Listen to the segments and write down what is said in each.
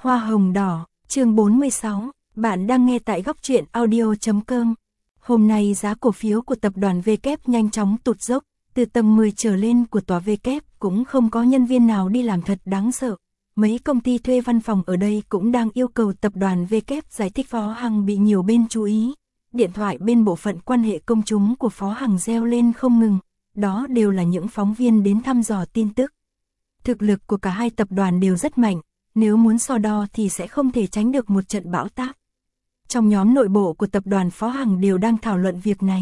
Hoa hồng đỏ, chương 46, bạn đang nghe tại góc truyện audio.com. Hôm nay giá cổ phiếu của tập đoàn W nhanh chóng tụt dốc, từ tầng 10 trở lên của tòa W cũng không có nhân viên nào đi làm, thật đáng sợ. Mấy công ty thuê văn phòng ở đây cũng đang yêu cầu tập đoàn W giải thích. Phó Hằng bị nhiều bên chú ý. Điện thoại bên bộ phận quan hệ công chúng của Phó Hằng reo lên không ngừng, đó đều là những phóng viên đến thăm dò tin tức. Thực lực của cả hai tập đoàn đều rất mạnh, nếu muốn so đo thì sẽ không thể tránh được một trận bão táp. Trong nhóm nội bộ của tập đoàn Phó Hằng đều đang thảo luận việc này.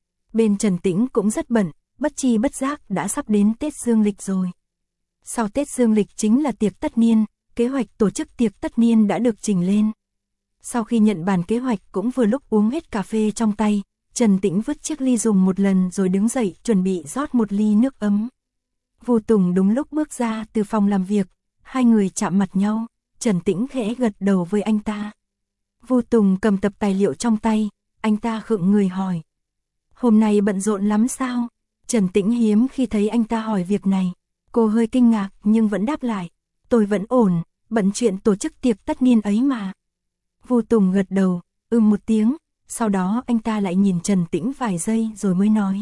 Bên Trần Tĩnh cũng rất bận, bất chi bất giác đã sắp đến Tết Dương lịch rồi. Sau Tết Dương lịch chính là tiệc tất niên, kế hoạch tổ chức tiệc tất niên đã được trình lên. Sau khi nhận bản kế hoạch cũng vừa lúc uống hết cà phê trong tay, Trần Tĩnh vứt chiếc ly dùng một lần rồi đứng dậy chuẩn bị rót một ly nước ấm. Vu Tùng đúng lúc bước ra từ phòng làm việc, hai người chạm mặt nhau, Trần Tĩnh khẽ gật đầu với anh ta. Vu Tùng cầm tập tài liệu trong tay, anh ta khựng người hỏi. Hôm nay bận rộn lắm sao? Trần Tĩnh hiếm khi thấy anh ta hỏi việc này, cô hơi kinh ngạc nhưng vẫn đáp lại. Tôi vẫn ổn, bận chuyện tổ chức tiệc tất niên ấy mà. Vu Tùng gật đầu, một tiếng, sau đó anh ta lại nhìn Trần Tĩnh vài giây rồi mới nói.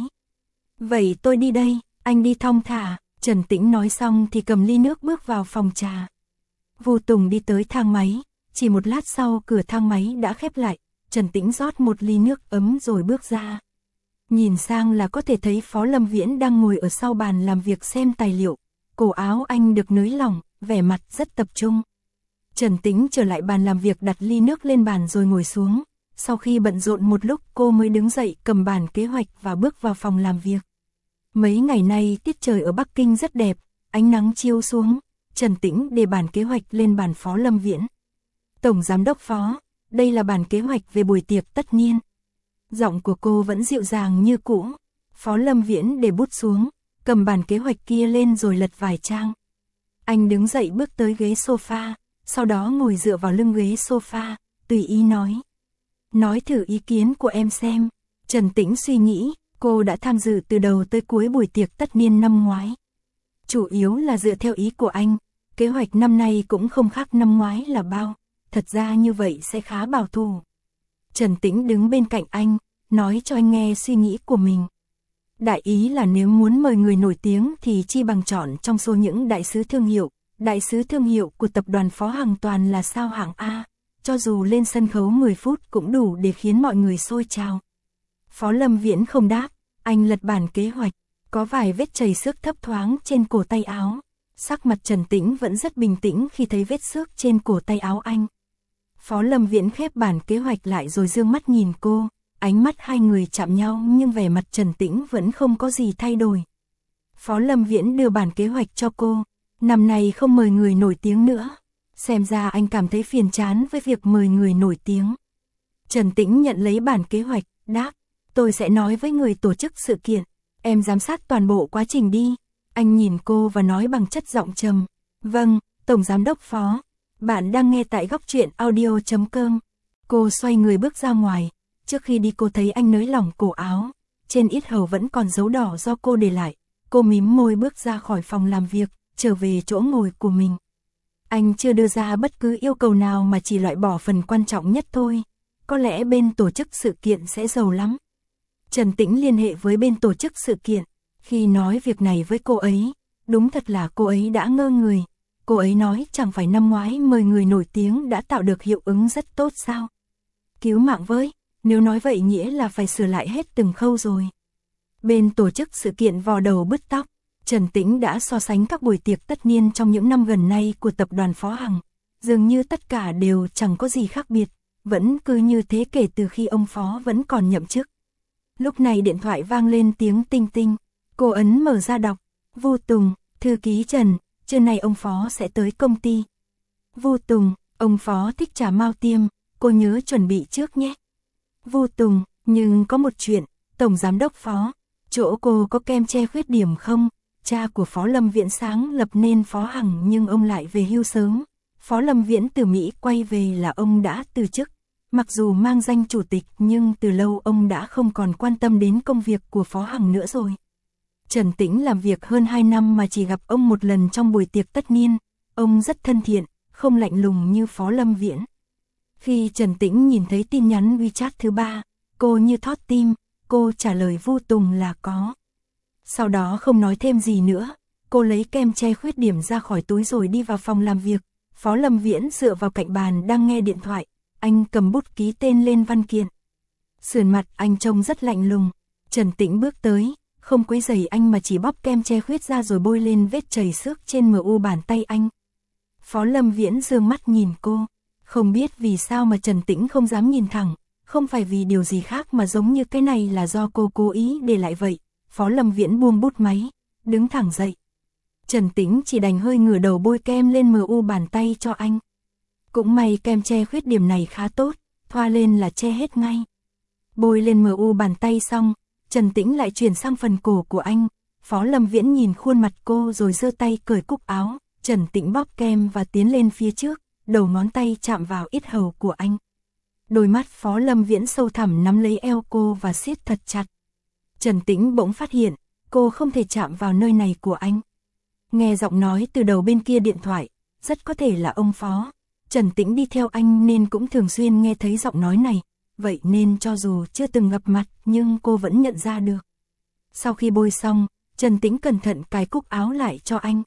Vậy tôi đi đây, anh đi thong thả. Trần Tĩnh nói xong thì cầm ly nước bước vào phòng trà. Vu Tùng đi tới thang máy, chỉ một lát sau cửa thang máy đã khép lại, Trần Tĩnh rót một ly nước ấm rồi bước ra. Nhìn sang là có thể thấy Phó Lâm Viễn đang ngồi ở sau bàn làm việc xem tài liệu, cổ áo anh được nới lỏng, vẻ mặt rất tập trung. Trần Tĩnh trở lại bàn làm việc đặt ly nước lên bàn rồi ngồi xuống, sau khi bận rộn một lúc cô mới đứng dậy cầm bản kế hoạch và bước vào phòng làm việc. Mấy ngày nay tiết trời ở Bắc Kinh rất đẹp, ánh nắng chiếu xuống, Trần Tĩnh để bản kế hoạch lên bàn Phó Lâm Viễn. Tổng Giám đốc Phó, đây là bản kế hoạch về buổi tiệc tất niên. Giọng của cô vẫn dịu dàng như cũ. Phó Lâm Viễn để bút xuống, cầm bản kế hoạch kia lên rồi lật vài trang. Anh đứng dậy bước tới ghế sofa, sau đó ngồi dựa vào lưng ghế sofa, tùy ý nói. Nói thử ý kiến của em xem. Trần Tĩnh suy nghĩ, cô đã tham dự từ đầu tới cuối buổi tiệc tất niên năm ngoái. Chủ yếu là dựa theo ý của anh, kế hoạch năm nay cũng không khác năm ngoái là bao, thật ra như vậy sẽ khá bảo thủ. Trần Tĩnh đứng bên cạnh anh, nói cho anh nghe suy nghĩ của mình. Đại ý là nếu muốn mời người nổi tiếng thì chi bằng chọn trong số những đại sứ thương hiệu. Đại sứ thương hiệu của tập đoàn Phó Hằng toàn là sao hạng A, cho dù lên sân khấu 10 phút cũng đủ để khiến mọi người xôi trào. Phó Lâm Viễn không đáp, anh lật bản kế hoạch, có vài vết chảy xước thấp thoáng trên cổ tay áo. Sắc mặt Trần Tĩnh vẫn rất bình tĩnh khi thấy vết xước trên cổ tay áo anh. Phó Lâm Viễn khép bản kế hoạch lại rồi dương mắt nhìn cô, ánh mắt hai người chạm nhau nhưng vẻ mặt Trần Tĩnh vẫn không có gì thay đổi. Phó Lâm Viễn đưa bản kế hoạch cho cô, năm nay không mời người nổi tiếng nữa, xem ra anh cảm thấy phiền chán với việc mời người nổi tiếng. Trần Tĩnh nhận lấy bản kế hoạch, đáp, tôi sẽ nói với người tổ chức sự kiện, em giám sát toàn bộ quá trình đi. Anh nhìn cô và nói bằng chất giọng trầm, vâng, Tổng Giám đốc Phó. Bạn đang nghe tại góc truyện audio.com. Cô xoay người bước ra ngoài, trước khi đi cô thấy anh nới lỏng cổ áo, trên yết hầu vẫn còn dấu đỏ do cô để lại. Cô mím môi bước ra khỏi phòng làm việc, trở về chỗ ngồi của mình. Anh chưa đưa ra bất cứ yêu cầu nào mà chỉ loại bỏ phần quan trọng nhất thôi. Có lẽ bên tổ chức sự kiện sẽ giàu lắm. Trần Tĩnh liên hệ với bên tổ chức sự kiện. Khi nói việc này với cô ấy, đúng thật là cô ấy đã ngơ người. Cô ấy nói chẳng phải năm ngoái mời người nổi tiếng đã tạo được hiệu ứng rất tốt sao? Cứu mạng với, nếu nói vậy nghĩa là phải sửa lại hết từng khâu rồi. Bên tổ chức sự kiện vò đầu bứt tóc, Trần Tĩnh đã so sánh các buổi tiệc tất niên trong những năm gần nay của tập đoàn Phó Hằng. Dường như tất cả đều chẳng có gì khác biệt, vẫn cứ như thế kể từ khi ông Phó vẫn còn nhậm chức. Lúc này điện thoại vang lên tiếng tinh tinh, cô ấn mở ra đọc, Vu Tùng, thư ký Trần, trưa nay ông Phó sẽ tới công ty. Vu Tùng, ông Phó thích trà Mao Tiêm, cô nhớ chuẩn bị trước nhé. Vu Tùng, nhưng có một chuyện, Tổng Giám đốc Phó, chỗ cô có kem che khuyết điểm không? Cha của Phó Lâm Viễn sáng lập nên Phó Hằng nhưng ông lại về hưu sớm. Phó Lâm Viễn từ Mỹ quay về là ông đã từ chức. Mặc dù mang danh chủ tịch nhưng từ lâu ông đã không còn quan tâm đến công việc của Phó Hằng nữa rồi. Trần Tĩnh làm việc hơn 2 năm mà chỉ gặp ông một lần trong buổi tiệc tất niên. Ông rất thân thiện, không lạnh lùng như Phó Lâm Viễn. Khi Trần Tĩnh nhìn thấy tin nhắn WeChat thứ 3, cô như thót tim, cô trả lời Vu Tùng là có. Sau đó không nói thêm gì nữa, cô lấy kem che khuyết điểm ra khỏi túi rồi đi vào phòng làm việc. Phó Lâm Viễn dựa vào cạnh bàn đang nghe điện thoại, anh cầm bút ký tên lên văn kiện. Sườn mặt anh trông rất lạnh lùng. Trần Tĩnh bước tới, không quấy rầy anh mà chỉ bóp kem che khuyết ra rồi bôi lên vết chảy xước trên mu bàn tay anh. Phó Lâm Viễn dương mắt nhìn cô, không biết vì sao mà Trần Tĩnh không dám nhìn thẳng, không phải vì điều gì khác mà giống như cái này là do cô cố ý để lại vậy. Phó Lâm Viễn buông bút máy, đứng thẳng dậy. Trần Tĩnh chỉ đành hơi ngửa đầu bôi kem lên mu bàn tay cho anh. Cũng may kem che khuyết điểm này khá tốt, thoa lên là che hết ngay. Bôi lên mu bàn tay xong, Trần Tĩnh lại chuyển sang phần cổ của anh. Phó Lâm Viễn nhìn khuôn mặt cô rồi giơ tay cởi cúc áo. Trần Tĩnh bóp kem và tiến lên phía trước, đầu ngón tay chạm vào yết hầu của anh. Đôi mắt Phó Lâm Viễn sâu thẳm nắm lấy eo cô và siết thật chặt. Trần Tĩnh bỗng phát hiện, cô không thể chạm vào nơi này của anh. Nghe giọng nói từ đầu bên kia điện thoại, rất có thể là ông Phó. Trần Tĩnh đi theo anh nên cũng thường xuyên nghe thấy giọng nói này, vậy nên cho dù chưa từng gặp mặt nhưng cô vẫn nhận ra được. Sau khi bôi xong, Trần Tĩnh cẩn thận cài cúc áo lại cho anh.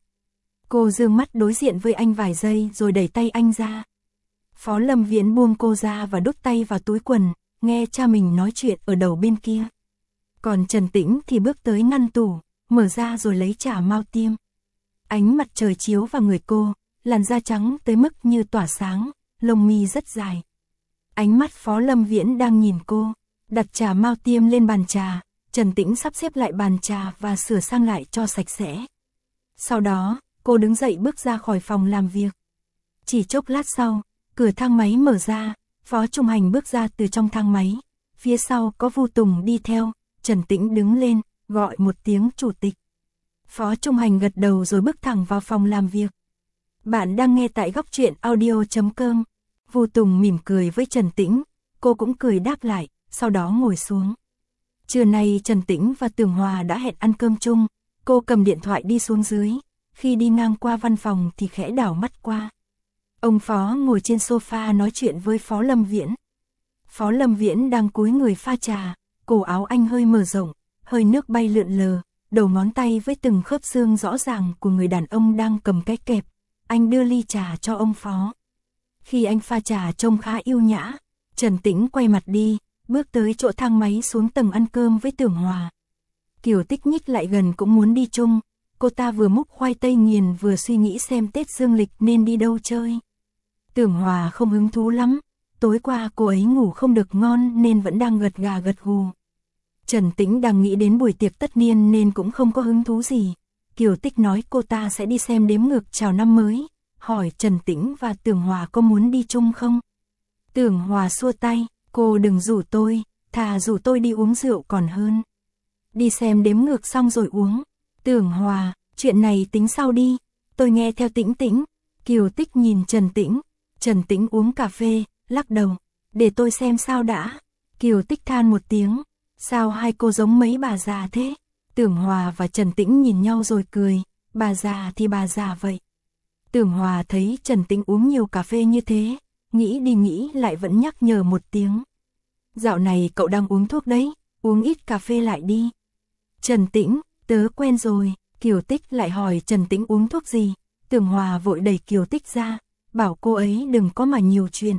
Cô dương mắt đối diện với anh vài giây rồi đẩy tay anh ra. Phó Lâm Viễn buông cô ra và đút tay vào túi quần, nghe cha mình nói chuyện ở đầu bên kia. Còn Trần Tĩnh thì bước tới ngăn tủ, mở ra rồi lấy trà mao tiêm. Ánh mặt trời chiếu vào người cô, làn da trắng tới mức như tỏa sáng, lông mi rất dài. Ánh mắt Phó Lâm Viễn đang nhìn cô, đặt trà mao tiêm lên bàn trà, Trần Tĩnh sắp xếp lại bàn trà và sửa sang lại cho sạch sẽ. Sau đó, cô đứng dậy bước ra khỏi phòng làm việc. Chỉ chốc lát sau, cửa thang máy mở ra, Phó Trung Hành bước ra từ trong thang máy. Phía sau có Vu Tùng đi theo, Trần Tĩnh đứng lên, gọi một tiếng chủ tịch. Phó Trung Hành gật đầu rồi bước thẳng vào phòng làm việc. Bạn đang nghe tại góc truyện audio.com. Vu Tùng mỉm cười với Trần Tĩnh, cô cũng cười đáp lại, sau đó ngồi xuống. Trưa nay Trần Tĩnh và Tưởng Hòa đã hẹn ăn cơm chung, cô cầm điện thoại đi xuống dưới, khi đi ngang qua văn phòng thì khẽ đảo mắt qua. Ông Phó ngồi trên sofa nói chuyện với Phó Lâm Viễn. Phó Lâm Viễn đang cúi người pha trà, cổ áo anh hơi mở rộng, hơi nước bay lượn lờ, đầu ngón tay với từng khớp xương rõ ràng của người đàn ông đang cầm cái kẹp. Anh đưa ly trà cho ông Phó. Khi anh pha trà trông khá yêu nhã, Trần Tĩnh quay mặt đi, bước tới chỗ thang máy xuống tầng ăn cơm với Tưởng Hòa. Kiều Tích nhích lại gần cũng muốn đi chung, cô ta vừa múc khoai tây nghiền vừa suy nghĩ xem Tết dương lịch nên đi đâu chơi. Tưởng Hòa không hứng thú lắm, tối qua cô ấy ngủ không được ngon nên vẫn đang gật gà gật gù. Trần Tĩnh đang nghĩ đến buổi tiệc tất niên nên cũng không có hứng thú gì. Kiều Tích nói cô ta sẽ đi xem đếm ngược chào năm mới, hỏi Trần Tĩnh và Tưởng Hòa có muốn đi chung không. Tưởng Hòa xua tay, cô đừng rủ tôi, thà rủ tôi đi uống rượu còn hơn. Đi xem đếm ngược xong rồi uống. Tưởng Hòa, chuyện này tính sau đi, tôi nghe theo Tĩnh Tĩnh. Kiều Tích nhìn Trần Tĩnh, Trần Tĩnh uống cà phê, lắc đầu, để tôi xem sao đã. Kiều Tích than một tiếng, sao hai cô giống mấy bà già thế? Tưởng Hòa và Trần Tĩnh nhìn nhau rồi cười, bà già thì bà già vậy. Tưởng Hòa thấy Trần Tĩnh uống nhiều cà phê như thế, nghĩ đi nghĩ lại vẫn nhắc nhở một tiếng. Dạo này cậu đang uống thuốc đấy, uống ít cà phê lại đi. Trần Tĩnh, tớ quen rồi. Kiều Tích lại hỏi Trần Tĩnh uống thuốc gì. Tưởng Hòa vội đẩy Kiều Tích ra, bảo cô ấy đừng có mà nhiều chuyện.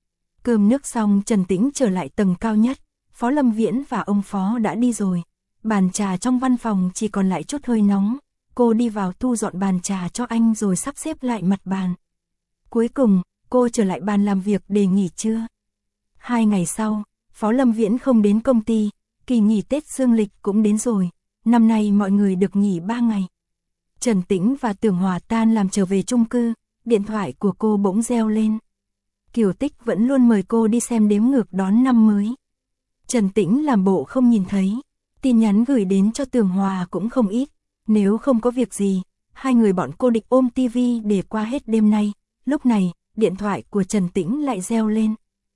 Cơm nước xong Trần Tĩnh trở lại tầng cao nhất, Phó Lâm Viễn và ông Phó đã đi rồi. Bàn trà trong văn phòng chỉ còn lại chút hơi nóng, cô đi vào thu dọn bàn trà cho anh rồi sắp xếp lại mặt bàn. Cuối cùng, cô trở lại bàn làm việc để nghỉ trưa. 2 ngày sau, Phó Lâm Viễn không đến công ty, kỳ nghỉ Tết dương lịch cũng đến rồi, năm nay mọi người được nghỉ 3 ngày. Trần Tĩnh và Tưởng Hòa tan làm trở về chung cư, điện thoại của cô bỗng reo lên. Kiều Tích vẫn luôn mời cô đi xem đếm ngược đón năm mới. Trần Tĩnh làm bộ không nhìn thấy, tin nhắn gửi đến cho Tưởng Hòa cũng không ít, nếu không có việc gì, hai người bọn cô định ôm tivi để qua hết đêm nay. Lúc này, điện thoại của Trần Tĩnh lại reo lên.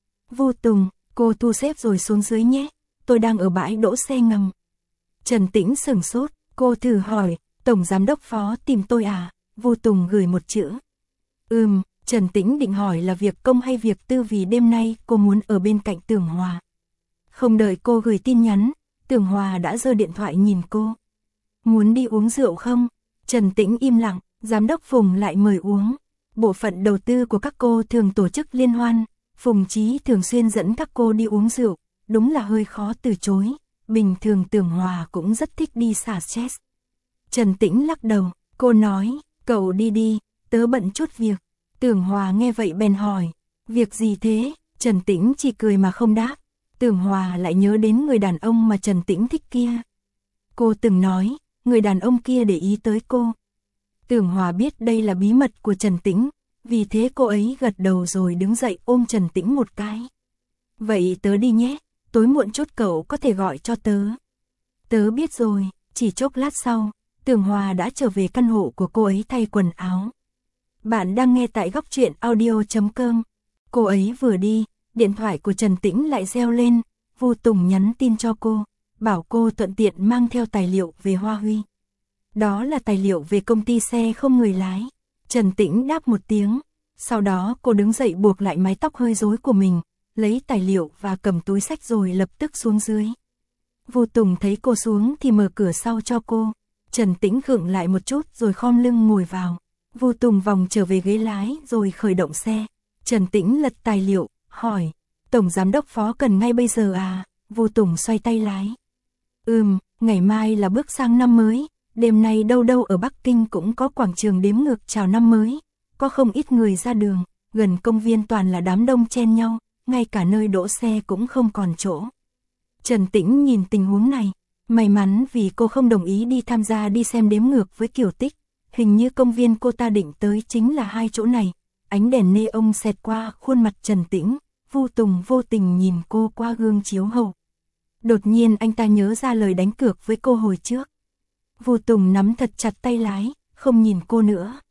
Vu Tùng, cô thu xếp rồi xuống dưới nhé, tôi đang ở bãi đỗ xe ngầm. Trần Tĩnh sửng sốt, cô thử hỏi, Tổng Giám đốc Phó tìm tôi à? Vu Tùng gửi một chữ. Trần Tĩnh định hỏi là việc công hay việc tư vì đêm nay cô muốn ở bên cạnh Tưởng Hòa. Không đợi cô gửi tin nhắn, Tưởng Hòa đã giơ điện thoại nhìn cô. Muốn đi uống rượu không? Trần Tĩnh im lặng, giám đốc Phùng lại mời uống. Bộ phận đầu tư của các cô thường tổ chức liên hoan, Phùng Chí thường xuyên dẫn các cô đi uống rượu, đúng là hơi khó từ chối. Bình thường Tưởng Hòa cũng rất thích đi xả stress. Trần Tĩnh lắc đầu, cô nói, cậu đi đi, tớ bận chút việc. Tưởng Hòa nghe vậy bèn hỏi, việc gì thế? Trần Tĩnh chỉ cười mà không đáp. Tưởng Hòa lại nhớ đến người đàn ông mà Trần Tĩnh thích kia. Cô từng nói, người đàn ông kia để ý tới cô. Tưởng Hòa biết đây là bí mật của Trần Tĩnh, vì thế cô ấy gật đầu rồi đứng dậy ôm Trần Tĩnh một cái. Vậy tớ đi nhé, tối muộn chút cậu có thể gọi cho tớ. Tớ biết rồi. Chỉ chốc lát sau, Tưởng Hòa đã trở về căn hộ của cô ấy thay quần áo. Bạn đang nghe tại góc truyện audio.com. Cô ấy vừa đi, điện thoại của Trần Tĩnh lại reo lên. Vu Tùng nhắn tin cho cô, bảo cô thuận tiện mang theo tài liệu về Hoa Huy. Đó là tài liệu về công ty xe không người lái. Trần Tĩnh đáp một tiếng, sau đó cô đứng dậy buộc lại mái tóc hơi rối của mình, lấy tài liệu và cầm túi xách rồi lập tức xuống dưới. Vu Tùng thấy cô xuống thì mở cửa sau cho cô. Trần Tĩnh khựng lại một chút rồi khom lưng ngồi vào. Vu Tùng vòng trở về ghế lái rồi khởi động xe. Trần Tĩnh lật tài liệu, hỏi, Tổng Giám đốc Phó cần ngay bây giờ à? Vu Tùng xoay tay lái. Ngày mai là bước sang năm mới, đêm nay đâu đâu ở Bắc Kinh cũng có quảng trường đếm ngược chào năm mới. Có không ít người ra đường, gần công viên toàn là đám đông chen nhau, ngay cả nơi đỗ xe cũng không còn chỗ. Trần Tĩnh nhìn tình huống này, may mắn vì cô không đồng ý đi tham gia đi xem đếm ngược với Kiều Tích. Hình như công viên cô ta định tới chính là hai chỗ này. Ánh đèn neon xẹt qua khuôn mặt Trần Tĩnh, Vu Tùng vô tình nhìn cô qua gương chiếu hậu. Đột nhiên anh ta nhớ ra lời đánh cược với cô hồi trước. Vu Tùng nắm thật chặt tay lái, không nhìn cô nữa.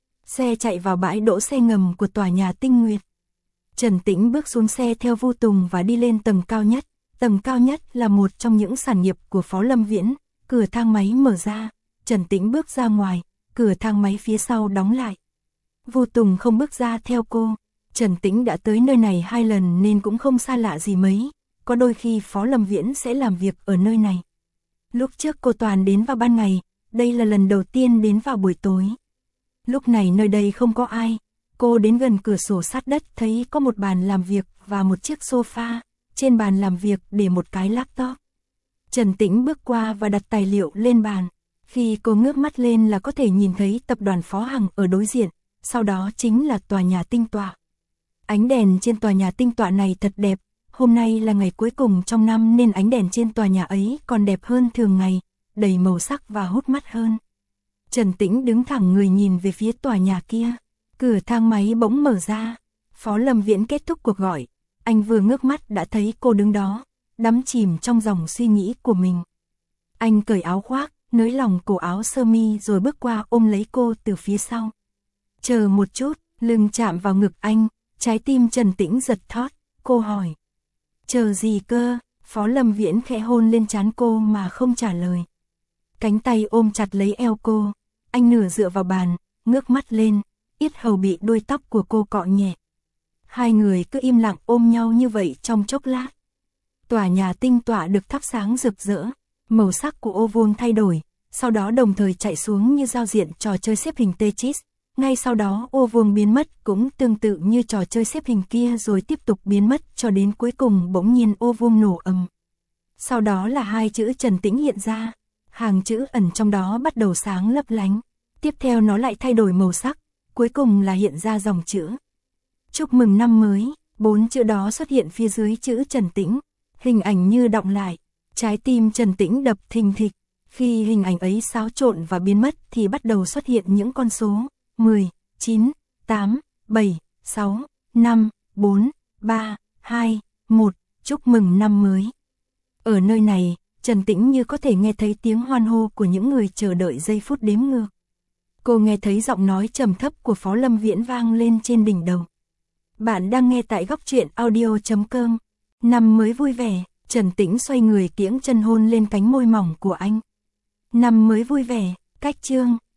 Xe chạy vào bãi đỗ xe ngầm của tòa nhà Tinh Nguyệt. Trần Tĩnh bước xuống xe theo Vu Tùng và đi lên tầng cao nhất. Tầng cao nhất là một trong những sản nghiệp của Phó Lâm Viễn. Cửa thang máy mở ra, Trần Tĩnh bước ra ngoài, cửa thang máy phía sau đóng lại. Vu Tùng không bước ra theo cô. Trần Tĩnh đã tới nơi này 2 lần nên cũng không xa lạ gì mấy. Có đôi khi Phó Lâm Viễn sẽ làm việc ở nơi này. Lúc trước cô toàn đến vào ban ngày, đây là lần đầu tiên đến vào buổi tối. Lúc này nơi đây không có ai. Cô đến gần cửa sổ sát đất thấy có một bàn làm việc và một chiếc sofa. Trên bàn làm việc để một cái laptop. Trần Tĩnh bước qua và đặt tài liệu lên bàn. Khi cô ngước mắt lên là có thể nhìn thấy tập đoàn Phó Hằng ở đối diện. Sau đó chính là tòa nhà tinh tọa. Ánh đèn trên tòa nhà tinh tọa này thật đẹp. Hôm nay là ngày cuối cùng trong năm nên ánh đèn trên tòa nhà ấy còn đẹp hơn thường ngày, đầy màu sắc và hút mắt hơn. Trần Tĩnh đứng thẳng người nhìn về phía tòa nhà kia. Cửa thang máy bỗng mở ra. Phó Lâm Viễn kết thúc cuộc gọi. Anh vừa ngước mắt đã thấy cô đứng đó, đắm chìm trong dòng suy nghĩ của mình. Anh cởi áo khoác, nới lỏng cổ áo sơ mi rồi bước qua ôm lấy cô từ phía sau. Chờ một chút, lưng chạm vào ngực anh, trái tim Trần Tĩnh giật thót, cô hỏi. Chờ gì cơ? Phó Lâm Viễn khẽ hôn lên trán cô mà không trả lời. Cánh tay ôm chặt lấy eo cô, anh nửa dựa vào bàn, ngước mắt lên, yết hầu bị đuôi tóc của cô cọ nhẹ. Hai người cứ im lặng ôm nhau như vậy trong chốc lát. Tòa nhà tinh tọa được thắp sáng rực rỡ, màu sắc của ô vuông thay đổi, sau đó đồng thời chạy xuống như giao diện trò chơi xếp hình Tetris. Ngay sau đó ô vuông biến mất cũng tương tự như trò chơi xếp hình kia rồi tiếp tục biến mất cho đến cuối cùng bỗng nhiên ô vuông nổ ầm. Sau đó là hai chữ Trần Tĩnh hiện ra, hàng chữ ẩn trong đó bắt đầu sáng lấp lánh. Tiếp theo nó lại thay đổi màu sắc, cuối cùng là hiện ra dòng chữ. Chúc mừng năm mới, 4 chữ đó xuất hiện phía dưới chữ Trần Tĩnh, hình ảnh như đọng lại, trái tim Trần Tĩnh đập thình thịch, khi hình ảnh ấy xáo trộn và biến mất thì bắt đầu xuất hiện những con số, 10, 9, 8, 7, 6, 5, 4, 3, 2, 1, chúc mừng năm mới. Ở nơi này, Trần Tĩnh như có thể nghe thấy tiếng hoan hô của những người chờ đợi giây phút đếm ngược. Cô nghe thấy giọng nói trầm thấp của Phó Lâm Viễn vang lên trên đỉnh đầu. Bạn đang nghe tại góc truyện audio.com. Năm mới vui vẻ, Trần Tĩnh xoay người kiễng chân hôn lên cánh môi mỏng của anh. Năm mới vui vẻ, cách chương.